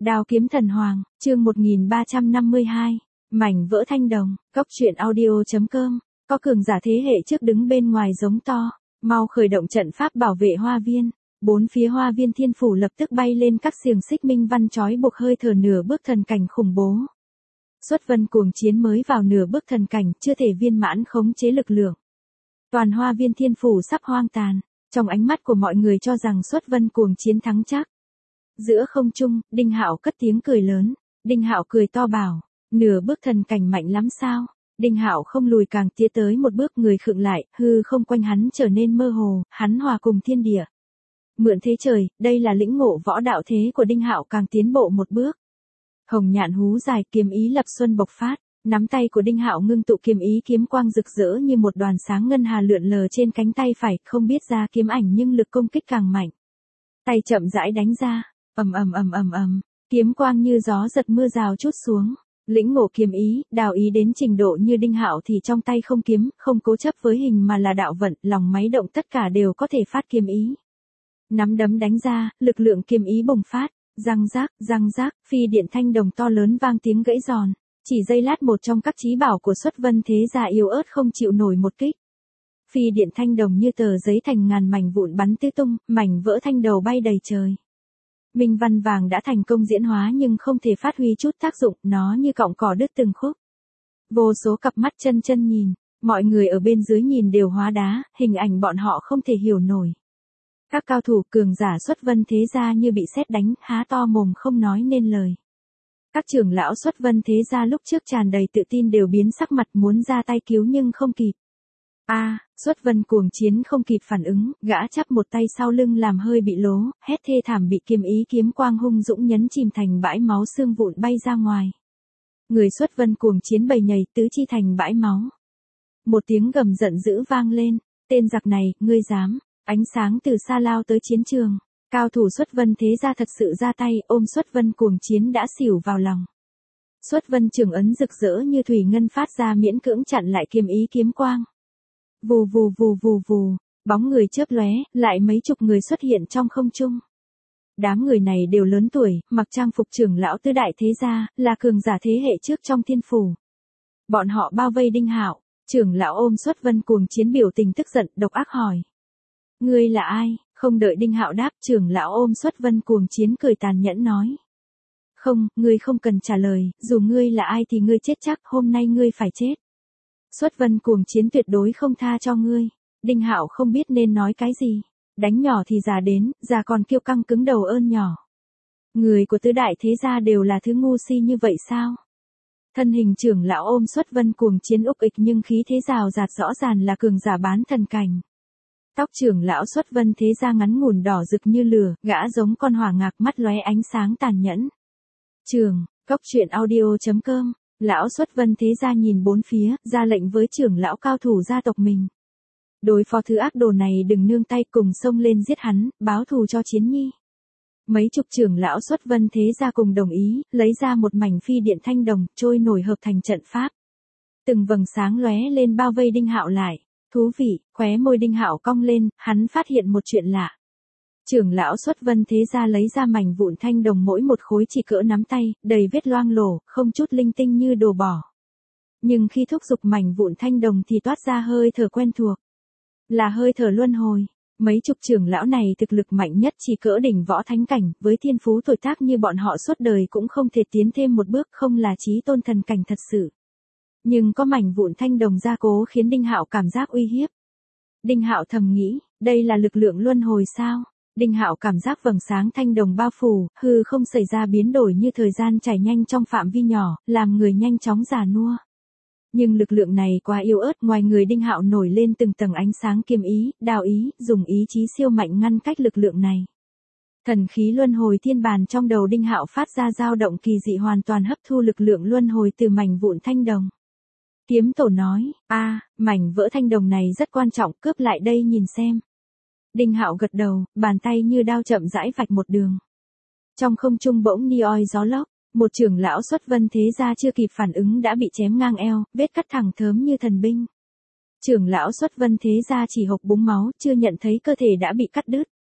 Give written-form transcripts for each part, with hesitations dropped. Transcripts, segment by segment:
Đao kiếm thần hoàng, chương 1352, mảnh vỡ thanh đồng, cốc truyện audio.com, có cường giả thế hệ trước đứng bên ngoài giống to, mau khởi động trận pháp bảo vệ hoa viên, bốn phía hoa viên thiên phủ lập tức bay lên các xiềng xích minh văn trói buộc hơi thở nửa bước thần cảnh khủng bố. Xuất vân cuồng chiến mới vào nửa bước thần cảnh, chưa thể viên mãn khống chế lực lượng. Toàn hoa viên thiên phủ sắp hoang tàn, trong ánh mắt của mọi người cho rằng xuất vân cuồng chiến thắng chắc. Giữa không trung, Đinh Hạo cất tiếng cười lớn. Đinh Hạo cười to bảo, nửa bước thần cảnh mạnh lắm sao? Đinh Hạo không lùi càng tiến tới một bước, người khựng lại, hư không quanh hắn trở nên mơ hồ, hắn hòa cùng thiên địa. Mượn thế trời, đây là lĩnh ngộ võ đạo thế của Đinh Hạo càng tiến bộ một bước. Hồng nhạn hú dài, kiếm ý lập xuân bộc phát, nắm tay của Đinh Hạo ngưng tụ kiếm ý, kiếm quang rực rỡ như một đoàn sáng ngân hà lượn lờ trên cánh tay phải, không biết ra kiếm ảnh nhưng lực công kích càng mạnh. Tay chậm rãi đánh ra. ầm, kiếm quang như gió giật mưa rào trút xuống. Lĩnh ngộ kiếm ý, đào ý đến trình độ như Đinh Hạo thì trong tay không kiếm, không cố chấp với hình mà là đạo vận, lòng máy động tất cả đều có thể phát kiếm ý. Nắm đấm đánh ra, lực lượng kiếm ý bùng phát, răng rác, phi điện thanh đồng to lớn vang tiếng gãy giòn. Chỉ giây lát một trong các chí bảo của xuất vân thế gia yếu ớt không chịu nổi một kích. Phi điện thanh đồng như tờ giấy thành ngàn mảnh vụn bắn tứ tung, mảnh vỡ thanh đầu bay đầy trời. Minh văn vàng đã thành công diễn hóa nhưng không thể phát huy chút tác dụng, nó như cọng cỏ đứt từng khúc. Vô số cặp mắt chân nhìn, mọi người ở bên dưới nhìn đều hóa đá, hình ảnh bọn họ không thể hiểu nổi. Các cao thủ cường giả xuất vân thế gia như bị sét đánh, há to mồm không nói nên lời. Các trưởng lão xuất vân thế gia lúc trước tràn đầy tự tin đều biến sắc mặt muốn ra tay cứu nhưng không kịp. Xuất vân cuồng chiến không kịp phản ứng, gã chắp một tay sau lưng làm hơi bị lố, hét thê thảm bị kiếm ý kiếm quang hung dũng nhấn chìm thành bãi máu, xương vụn bay ra ngoài. Người xuất vân cuồng chiến bầy nhầy tứ chi thành bãi máu. Một tiếng gầm giận dữ vang lên, tên giặc này, ngươi dám? Ánh sáng từ xa lao tới chiến trường, cao thủ xuất vân thế gia thật sự ra tay, ôm xuất vân cuồng chiến đã xỉu vào lòng. Xuất vân trường ấn rực rỡ như thủy ngân phát ra miễn cưỡng chặn lại kiếm ý kiếm quang. Vù, bóng người chớp lóe, lại mấy chục người xuất hiện trong không trung. Đám người này đều lớn tuổi, mặc trang phục trưởng lão tứ đại thế gia, là cường giả thế hệ trước trong thiên phủ. Bọn họ bao vây Đinh Hạo, trưởng lão ôm xuất vân cuồng chiến biểu tình tức giận, độc ác hỏi. Ngươi là ai? Không đợi Đinh Hạo đáp, trưởng lão ôm xuất vân cuồng chiến cười tàn nhẫn nói. Không, ngươi không cần trả lời, dù ngươi là ai thì ngươi chết chắc, hôm nay ngươi phải chết. Xuất vân cuồng chiến tuyệt đối không tha cho ngươi. Đinh Hạo không biết nên nói cái gì. Đánh nhỏ thì già đến, già còn kiêu căng cứng đầu ơn nhỏ. Người của tứ đại thế gia đều là thứ ngu si như vậy sao? Thân hình trưởng lão ôm xuất vân cuồng chiến ục ịch nhưng khí thế rào rạt rõ ràng là cường giả bán thần cảnh. Tóc trưởng lão xuất vân thế gia ngắn ngủn đỏ rực như lửa, gã giống con hỏa ngạc mắt lóe ánh sáng tàn nhẫn. Cốc truyện audio.com. Lão xuất vân thế gia nhìn bốn phía, ra lệnh với trưởng lão cao thủ gia tộc mình. Đối phó thứ ác đồ này đừng nương tay, cùng xông lên giết hắn, báo thù cho Chiến Nhi. Mấy chục trưởng lão xuất vân thế gia cùng đồng ý, lấy ra một mảnh phi điện thanh đồng, trôi nổi hợp thành trận pháp. Từng vầng sáng lóe lên bao vây Đinh Hạo lại. Thú vị, khóe môi Đinh Hạo cong lên, hắn phát hiện một chuyện lạ. Trưởng lão xuất vân thế gia lấy ra mảnh vụn thanh đồng mỗi một khối chỉ cỡ nắm tay, đầy vết loang lổ, không chút linh tinh như đồ bỏ. Nhưng khi thúc giục mảnh vụn thanh đồng thì toát ra hơi thở quen thuộc. Là hơi thở luân hồi. Mấy chục trưởng lão này thực lực mạnh nhất chỉ cỡ đỉnh võ thánh cảnh, với thiên phú tuổi tác như bọn họ suốt đời cũng không thể tiến thêm một bước, không là chí tôn thần cảnh thật sự. Nhưng có mảnh vụn thanh đồng gia cố khiến Đinh Hạo cảm giác uy hiếp. Đinh Hạo thầm nghĩ, đây là lực lượng luân hồi sao? Đinh Hạo cảm giác vầng sáng thanh đồng bao phủ, hư không xảy ra biến đổi như thời gian chảy nhanh trong phạm vi nhỏ, làm người nhanh chóng già nua. Nhưng lực lượng này quá yếu ớt, ngoài người Đinh Hạo nổi lên từng tầng ánh sáng kiếm ý, đao ý, dùng ý chí siêu mạnh ngăn cách lực lượng này. Thần khí luân hồi thiên bàn trong đầu Đinh Hạo phát ra dao động kỳ dị, hoàn toàn hấp thu lực lượng luân hồi từ mảnh vụn thanh đồng. Kiếm tổ nói, mảnh vỡ thanh đồng này rất quan trọng, cướp lại đây nhìn xem. Đinh Hạo gật đầu, bàn tay như đao chậm rãi vạch một đường. Trong không trung bỗng ni oi gió lốc, một trưởng lão xuất vân thế gia chưa kịp phản ứng đã bị chém ngang eo, vết cắt thẳng thớm như thần binh. Trưởng lão xuất vân thế gia chỉ hộc búng máu, chưa nhận thấy cơ thể đã bị cắt đứt.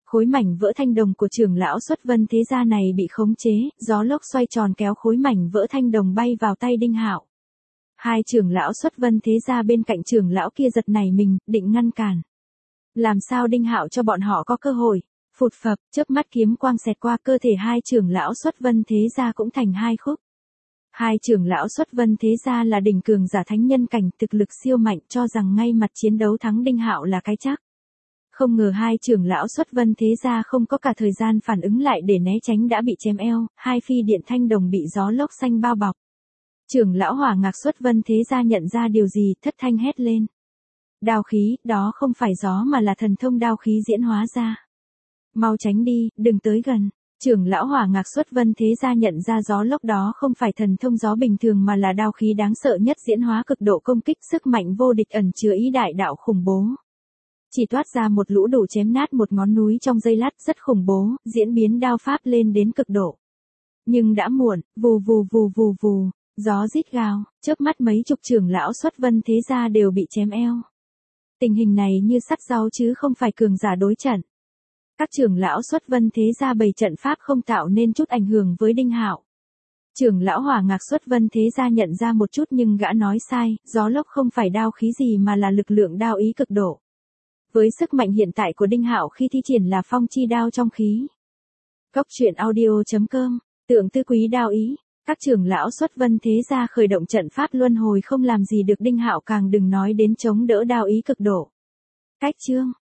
Khối mảnh vỡ thanh đồng của trưởng lão Xuất Vân Thế Gia này bị khống chế, gió lốc xoay tròn kéo khối mảnh vỡ thanh đồng bay vào tay Đinh Hạo. Hai trưởng lão Xuất Vân Thế Gia bên cạnh trưởng lão kia giật nảy mình, định ngăn cản. Làm sao Đinh Hạo cho bọn họ có cơ hội? Phụt phập, chớp mắt kiếm quang xẹt qua cơ thể hai trưởng lão Xuất Vân Thế Gia cũng thành hai khúc. Hai trưởng lão Xuất Vân Thế Gia là đỉnh cường giả thánh nhân cảnh, thực lực siêu mạnh, cho rằng ngay mặt chiến đấu thắng Đinh Hạo là cái chắc. Không ngờ hai trưởng lão Xuất Vân Thế Gia không có cả thời gian phản ứng lại để né tránh đã bị chém eo, hai phi điện thanh đồng bị gió lốc xanh bao bọc. Trưởng lão Hỏa Ngạc Xuất Vân Thế Gia nhận ra điều gì, thất thanh hét lên. Đao khí, đó không phải gió mà là thần thông đao khí diễn hóa ra. Mau tránh đi, đừng tới gần. Trưởng lão Hỏa Ngạc Xuất Vân Thế Gia nhận ra gió lốc đó không phải thần thông gió bình thường mà là đao khí đáng sợ nhất diễn hóa cực độ công kích, sức mạnh vô địch ẩn chứa ý đại đạo khủng bố. Chỉ toát ra một lũ đủ chém nát một ngón núi trong giây lát, rất khủng bố, diễn biến đao pháp lên đến cực độ. Nhưng đã muộn, vù vù vù vù vù, gió rít gào, chớp mắt mấy chục trưởng lão Xuất Vân Thế Gia đều bị chém eo. Tình hình này như sắt rau chứ không phải cường giả đối trận. Các trưởng lão Xuất Vân Thế Gia bày trận pháp không tạo nên chút ảnh hưởng với Đinh Hạo. Trưởng lão Hỏa Ngạc Xuất Vân Thế Gia nhận ra một chút nhưng gã nói sai, gió lốc không phải đao khí gì mà là lực lượng đao ý cực độ. Với sức mạnh hiện tại của Đinh Hạo khi thi triển là phong chi đao trong khí. Cốc truyện audio.com, tượng tư quý đao ý, các trưởng lão Xuất Vân Thế Gia khởi động trận pháp luân hồi không làm gì được Đinh Hạo, càng đừng nói đến chống đỡ đao ý cực độ. Cách chương